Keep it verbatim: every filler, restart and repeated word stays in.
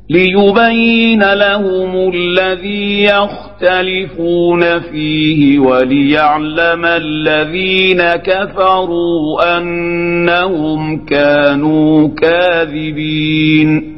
ليبين لهم الذي يختلفون فيه وليعلم الذين كفروا أنهم كانوا كاذبين.